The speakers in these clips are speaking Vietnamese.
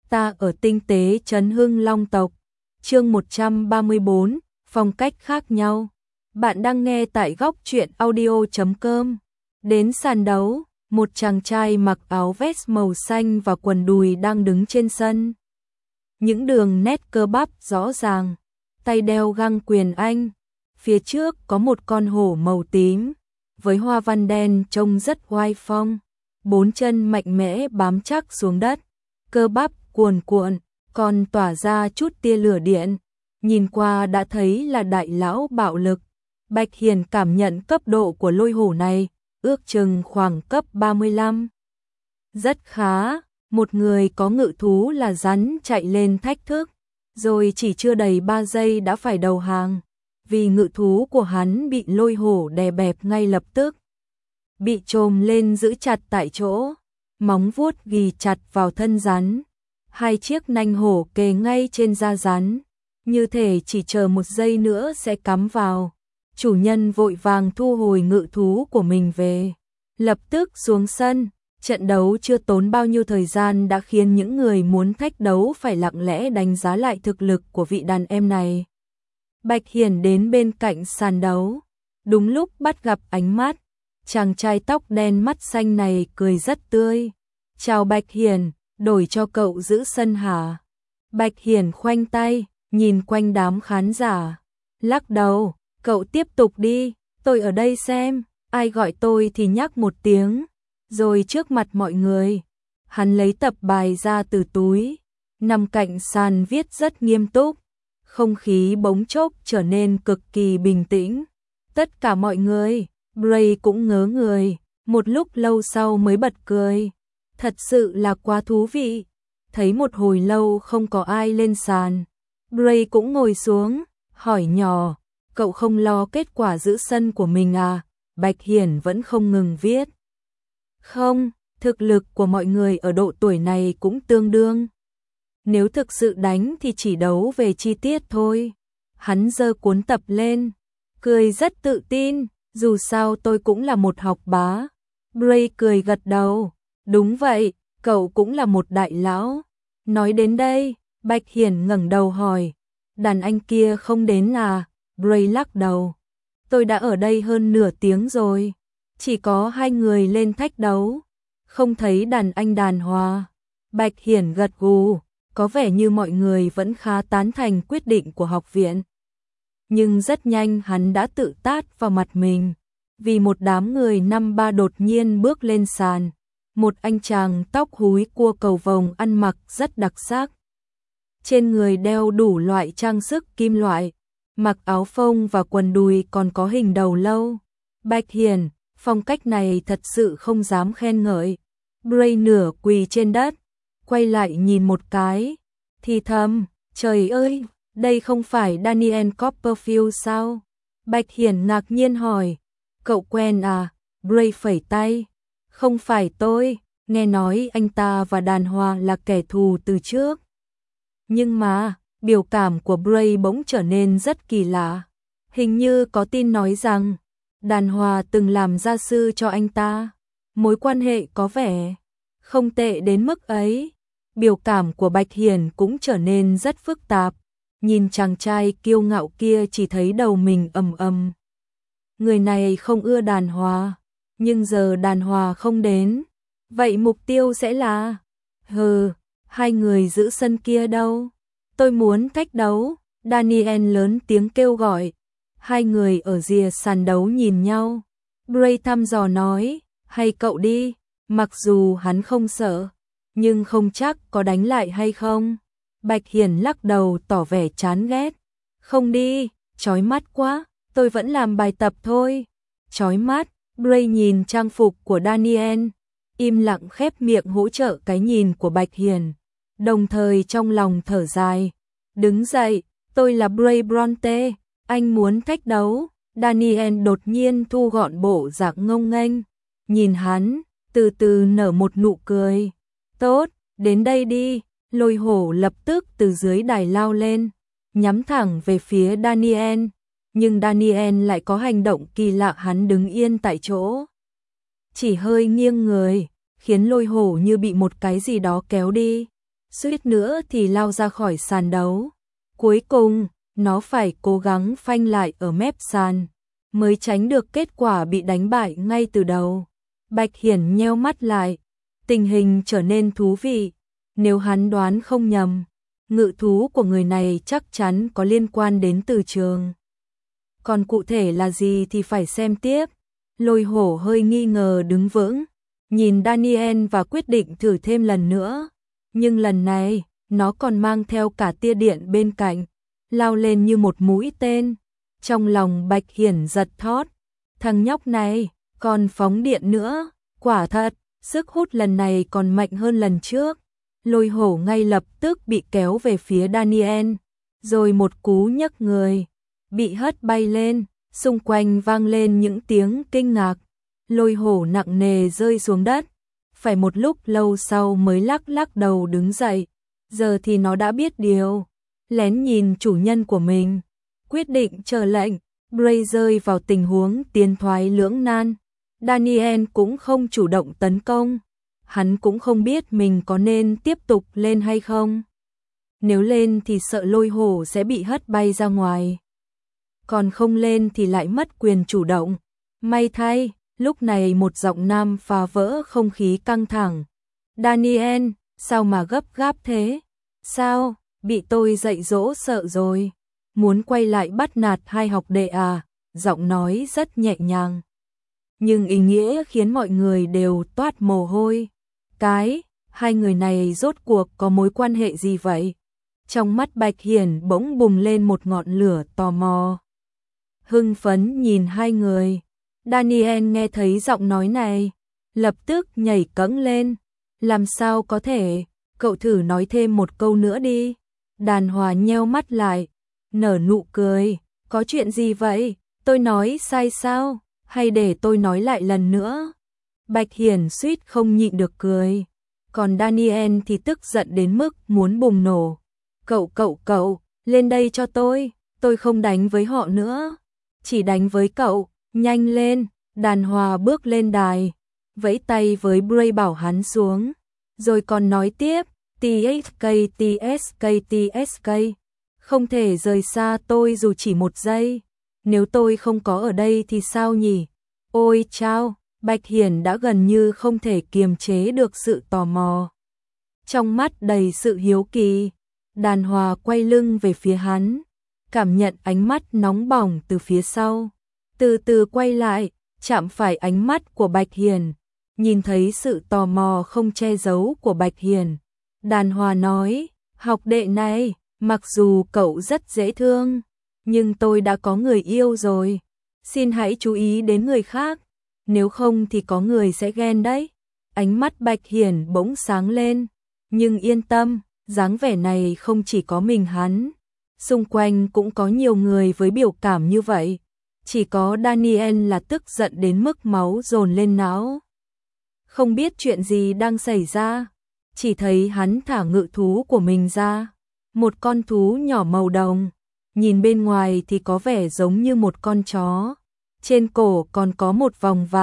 Ta ở tinh tế trấn Hưng Long tộc. Chương 134, phong cách khác nhau. Bạn đang nghe tại góc truyện audio.com. Đến sàn đấu, một chàng trai mặc áo vest màu xanh và quần đùi đang đứng trên sân. Những đường nét cơ bắp rõ ràng, tay đeo găng quyền Anh. Phía trước có một con hổ màu tím, với hoa văn đen trông rất oai phong. Bốn chân mạnh mẽ bám chắc xuống đất, cơ bắp cuồn cuộn, còn tỏa ra chút tia lửa điện. Nhìn qua đã thấy là đại lão bạo lực. Bạch Hiền cảm nhận cấp độ của lôi hổ này, ước chừng khoảng cấp 35. Rất khá, một người có ngự thú là rắn chạy lên thách thức, rồi chỉ chưa đầy 3 giây đã phải đầu hàng, vì ngự thú của hắn bị lôi hổ đè bẹp ngay lập tức. Bị chồm lên giữ chặt tại chỗ, móng vuốt ghì chặt vào thân rắn, hai chiếc nanh hổ kề ngay trên da rắn, như thể chỉ chờ một giây nữa sẽ cắm vào. Chủ nhân vội vàng thu hồi ngự thú của mình về, lập tức xuống sân. Trận đấu chưa tốn bao nhiêu thời gian đã khiến những người muốn thách đấu phải lặng lẽ đánh giá lại thực lực của vị đàn em này. Bạch Hiền đến bên cạnh sàn đấu, đúng lúc bắt gặp ánh mắt. Chàng trai tóc đen mắt xanh này cười rất tươi. Chào Bạch Hiền, đổi cho cậu giữ sân hả? Bạch Hiền khoanh tay, nhìn quanh đám khán giả. Lắc đầu, cậu tiếp tục đi, tôi ở đây xem, ai gọi tôi thì nhắc một tiếng. Rồi trước mặt mọi người, hắn lấy tập bài ra từ túi, nằm cạnh sàn viết rất nghiêm túc. Không khí bỗng chốc trở nên cực kỳ bình tĩnh. Tất cả mọi người, Bray cũng ngớ người, một lúc lâu sau mới bật cười. Thật sự là quá thú vị. Thấy một hồi lâu không có ai lên sàn, Bray cũng ngồi xuống, hỏi nhỏ, cậu không lo kết quả giữ sân của mình à? Bạch Hiển vẫn không ngừng viết. Không, thực lực của mọi người ở độ tuổi này cũng tương đương. Nếu thực sự đánh thì chỉ đấu về chi tiết thôi. Hắn giơ cuốn tập lên, cười rất tự tin, dù sao tôi cũng là một học bá. Bray cười gật đầu, đúng vậy, cậu cũng là một đại lão. Nói đến đây, Bạch Hiển ngẩng đầu hỏi, đàn anh kia không đến à? Bray lắc đầu, tôi đã ở đây hơn nửa tiếng rồi, chỉ có 2 người lên thách đấu, không thấy đàn anh Đàn Hòa. Bạch Hiển gật gù, có vẻ như mọi người vẫn khá tán thành quyết định của học viện. Nhưng rất nhanh hắn đã tự tát vào mặt mình, vì một đám người năm ba đột nhiên bước lên sàn. Một anh chàng tóc húi cua cầu vồng ăn mặc rất đặc sắc. Trên người đeo đủ loại trang sức kim loại, mặc áo phông và quần đùi còn có hình đầu lâu. Bạch Hiền, phong cách này thật sự không dám khen ngợi. Bray nửa quỳ trên đất, quay lại nhìn một cái, thì thầm, trời ơi, đây không phải Daniel Copperfield sao? Bạch Hiển ngạc nhiên hỏi, cậu quen à? Bray phẩy tay, không phải tôi, nghe nói anh ta và Đàn Hòa là kẻ thù từ trước. Nhưng mà, biểu cảm của Bray bỗng trở nên rất kỳ lạ. Hình như có tin nói rằng Đàn Hòa từng làm gia sư cho anh ta. Mối quan hệ có vẻ không tệ đến mức ấy. Biểu cảm của Bạch Hiển cũng trở nên rất phức tạp. Nhìn chàng trai kiêu ngạo kia chỉ thấy đầu mình ầm ầm. Người này không ưa Đàn Hòa, nhưng giờ Đàn Hòa không đến. Vậy mục tiêu sẽ là? Hừ, 2 người giữ sân kia đâu? Tôi muốn thách đấu. Daniel lớn tiếng kêu gọi. 2 người ở rìa sàn đấu nhìn nhau. Bray thăm dò nói, hay cậu đi. Mặc dù hắn không sợ, nhưng không chắc có đánh lại hay không. Bạch Hiển lắc đầu tỏ vẻ chán ghét. Không đi, chói mắt quá, tôi vẫn làm bài tập thôi. Chói mắt, Bray nhìn trang phục của Daniel, im lặng khép miệng hỗ trợ cái nhìn của Bạch Hiển, đồng thời trong lòng thở dài. Đứng dậy, tôi là Bray Bronte, anh muốn thách đấu. Daniel đột nhiên thu gọn bộ dạng ngông nghênh, nhìn hắn, từ từ nở một nụ cười. Tốt, đến đây đi. Lôi hổ lập tức từ dưới đài lao lên, nhắm thẳng về phía Daniel. Nhưng Daniel lại có hành động kỳ lạ, hắn đứng yên tại chỗ, chỉ hơi nghiêng người, khiến lôi hổ như bị một cái gì đó kéo đi. suýt nữa thì lao ra khỏi sàn đấu. Cuối cùng, nó phải cố gắng phanh lại ở mép sàn, mới tránh được kết quả bị đánh bại ngay từ đầu. Bạch Hiển nheo mắt lại, tình hình trở nên thú vị. Nếu hắn đoán không nhầm, ngự thú của người này chắc chắn có liên quan đến từ trường. Còn cụ thể là gì thì phải xem tiếp. Lôi Hổ hơi nghi ngờ đứng vững, nhìn Daniel và quyết định thử thêm lần nữa. Nhưng lần này, nó còn mang theo cả tia điện bên cạnh, lao lên như một mũi tên. Trong lòng Bạch Hiển giật thót, thằng nhóc này còn phóng điện nữa, quả thật, sức hút lần này còn mạnh hơn lần trước. Lôi Hổ ngay lập tức bị kéo về phía Daniel, rồi một cú nhấc người, bị hất bay lên, xung quanh vang lên những tiếng kinh ngạc. Lôi Hổ nặng nề rơi xuống đất, phải một lúc lâu sau mới lắc lắc đầu đứng dậy. Giờ thì nó đã biết điều, lén nhìn chủ nhân của mình, quyết định chờ lệnh. Bray rơi vào tình huống tiến thoái lưỡng nan. Daniel cũng không chủ động tấn công, hắn cũng không biết mình có nên tiếp tục lên hay không. Nếu lên thì sợ Lôi Hổ sẽ bị hất bay ra ngoài, còn không lên thì lại mất quyền chủ động. May thay, lúc này một giọng nam phá vỡ không khí căng thẳng. Daniel, sao mà gấp gáp thế? Sao, bị tôi dạy dỗ sợ rồi? Muốn quay lại bắt nạt hai học đệ à? Giọng nói rất nhẹ nhàng, nhưng ý nghĩa khiến mọi người đều toát mồ hôi. Hai người này rốt cuộc có mối quan hệ gì vậy? Trong mắt Bạch Hiển bỗng bùng lên một ngọn lửa tò mò. Hưng phấn nhìn hai người. Daniel nghe thấy giọng nói này, lập tức nhảy cẫng lên. Làm sao có thể? Cậu thử nói thêm một câu nữa đi. Đàn Hòa nheo mắt lại, nở nụ cười. Có chuyện gì vậy? Tôi nói sai sao? Hay để tôi nói lại lần nữa? Bạch Hiển suýt không nhịn được cười. Còn Daniel thì tức giận đến mức muốn bùng nổ. Cậu, lên đây cho tôi không đánh với họ nữa. Chỉ đánh với cậu, nhanh lên. Đàn Hòa bước lên đài, vẫy tay với Bray bảo hắn xuống. Rồi còn nói tiếp, TSK, không thể rời xa tôi dù chỉ một giây. Nếu tôi không có ở đây thì sao nhỉ? Ôi chao, Bạch Hiển đã gần như không thể kiềm chế được sự tò mò. Trong mắt đầy sự hiếu kỳ, Đàn Hòa quay lưng về phía hắn, cảm nhận ánh mắt nóng bỏng từ phía sau. Từ từ quay lại, chạm phải ánh mắt của Bạch Hiển, nhìn thấy sự tò mò không che giấu của Bạch Hiển. Đàn Hòa nói, học đệ này, mặc dù cậu rất dễ thương, nhưng tôi đã có người yêu rồi. Xin hãy chú ý đến người khác, nếu không thì có người sẽ ghen đấy. Ánh mắt Bạch Hiển bỗng sáng lên, nhưng yên tâm, dáng vẻ này không chỉ có mình hắn. Xung quanh cũng có nhiều người với biểu cảm như vậy. Chỉ có Daniel là tức giận đến mức máu dồn lên não. Không biết chuyện gì đang xảy ra, chỉ thấy hắn thả ngự thú của mình ra. Một con thú nhỏ màu đồng, nhìn bên ngoài thì có vẻ giống như một con chó. Trên cổ còn có một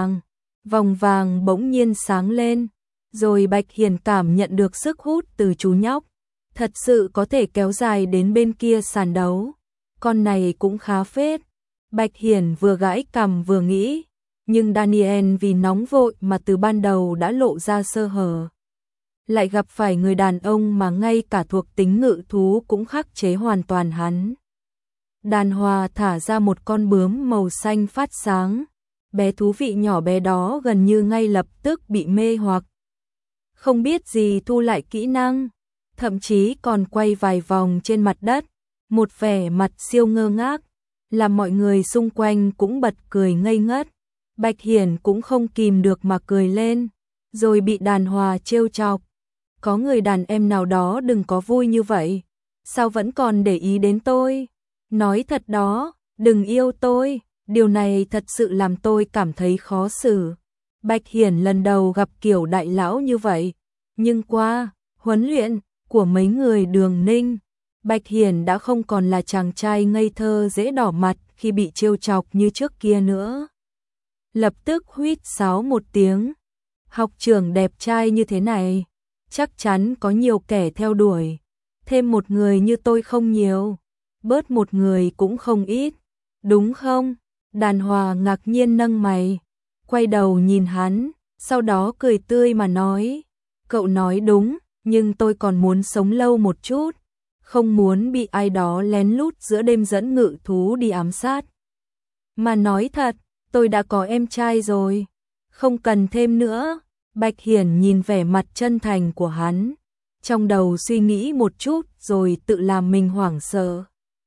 vòng vàng bỗng nhiên sáng lên. Rồi Bạch Hiển cảm nhận được sức hút từ chú nhóc. Thật sự có thể kéo dài đến bên kia sàn đấu. Con này cũng khá phết. Bạch Hiển vừa gãi cằm vừa nghĩ. Nhưng Daniel vì nóng vội mà từ ban đầu đã lộ ra sơ hở. Lại gặp phải người đàn ông mà ngay cả thuộc tính ngự thú cũng khắc chế hoàn toàn hắn. Đàn Hòa thả ra một con bướm màu xanh phát sáng. Bé thú vị nhỏ bé đó gần như ngay lập tức bị mê hoặc. Không biết gì thu lại kỹ năng, thậm chí còn quay vài vòng trên mặt đất, một vẻ mặt siêu ngơ ngác, làm mọi người xung quanh cũng bật cười ngây ngất. Bạch Hiển cũng không kìm được mà cười lên, rồi bị Đàn Hòa trêu chọc. Có người đàn em nào đó đừng có vui như vậy, sao vẫn còn để ý đến tôi? Nói thật đó, đừng yêu tôi, điều này thật sự làm tôi cảm thấy khó xử. Bạch Hiển lần đầu gặp kiểu đại lão như vậy, nhưng qua huấn luyện của mấy người Đường Ninh, Bạch Hiển đã không còn là chàng trai ngây thơ dễ đỏ mặt khi bị trêu chọc như trước kia nữa. Lập tức huýt sáo một tiếng, học trưởng đẹp trai như thế này, chắc chắn có nhiều kẻ theo đuổi. Thêm một người như tôi không nhiều, bớt một người cũng không ít, đúng không? Đàn Hòa ngạc nhiên nâng mày, quay đầu nhìn hắn, sau đó cười tươi mà nói, cậu nói đúng, nhưng tôi còn muốn sống lâu một chút, không muốn bị ai đó lén lút giữa đêm dẫn ngự thú đi ám sát. Mà nói thật, tôi đã có em trai rồi, không cần thêm nữa. Bạch Hiển nhìn vẻ mặt chân thành của hắn, trong đầu suy nghĩ một chút rồi tự làm mình hoảng sợ.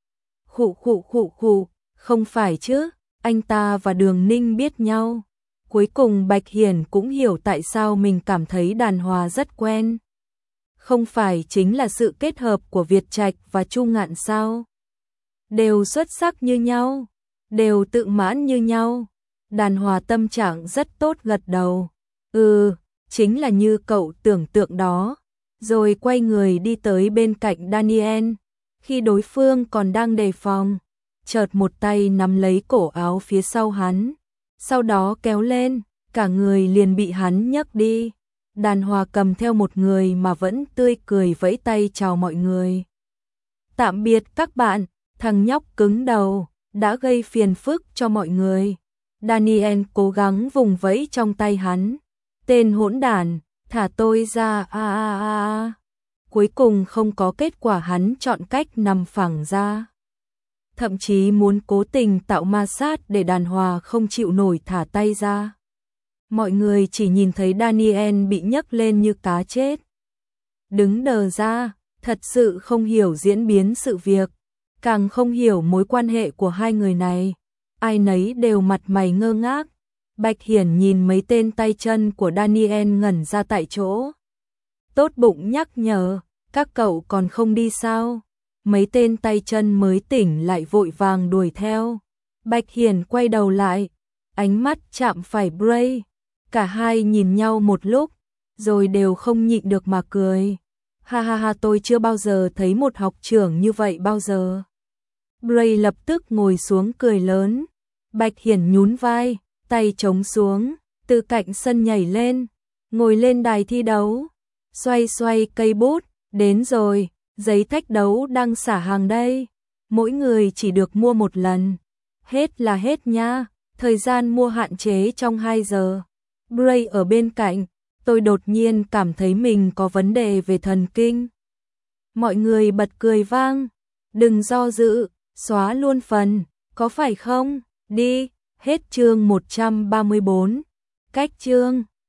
Khụ, không phải chứ, anh ta và Đường Ninh biết nhau. Cuối cùng Bạch Hiển cũng hiểu tại sao mình cảm thấy Đàn Hòa rất quen. Không phải chính là sự kết hợp của Việt Trạch và Chu Ngạn sao? Đều xuất sắc như nhau, đều tự mãn như nhau. Đàn Hòa tâm trạng rất tốt gật đầu. Chính là như cậu tưởng tượng đó. Rồi quay người đi tới bên cạnh Daniel. Khi đối phương còn đang đề phòng, chợt một tay nắm lấy cổ áo phía sau hắn, sau đó kéo lên, cả người liền bị hắn nhấc đi. Đàn Hòa cầm theo một người mà vẫn tươi cười vẫy tay chào mọi người. Tạm biệt các bạn, thằng nhóc cứng đầu, đã gây phiền phức cho mọi người. Daniel cố gắng vùng vẫy trong tay hắn. Tên hỗn đản, thả tôi ra Cuối cùng không có kết quả, hắn chọn cách nằm phẳng ra. Thậm chí muốn cố tình tạo ma sát để Đàn Hòa không chịu nổi thả tay ra. Mọi người chỉ nhìn thấy Daniel bị nhấc lên như cá chết. Đứng đờ ra, thật sự không hiểu diễn biến sự việc, càng không hiểu mối quan hệ của hai người này. Ai nấy đều mặt mày ngơ ngác. Bạch Hiển nhìn mấy tên tay chân của Daniel ngẩn ra tại chỗ. Tốt bụng nhắc nhở, các cậu còn không đi sao? Mấy tên tay chân mới tỉnh lại vội vàng đuổi theo. Bạch Hiển quay đầu lại, ánh mắt chạm phải Bray. Cả hai nhìn nhau một lúc, rồi đều không nhịn được mà cười. Ha, tôi chưa bao giờ thấy một học trưởng như vậy bao giờ. Bray lập tức ngồi xuống cười lớn. Bạch Hiển nhún vai, tay chống xuống, từ cạnh sân nhảy lên, ngồi lên đài thi đấu, xoay cây bút, đến rồi, giấy thách đấu đang xả hàng đây, mỗi người chỉ được mua một lần, hết là hết nha, thời gian mua hạn chế trong 2 giờ. Bray ở bên cạnh, tôi đột nhiên cảm thấy mình có vấn đề về thần kinh. Mọi người bật cười vang, đừng do dự, xóa luôn phần, có phải không, đi. Hết chương 134. Cách chương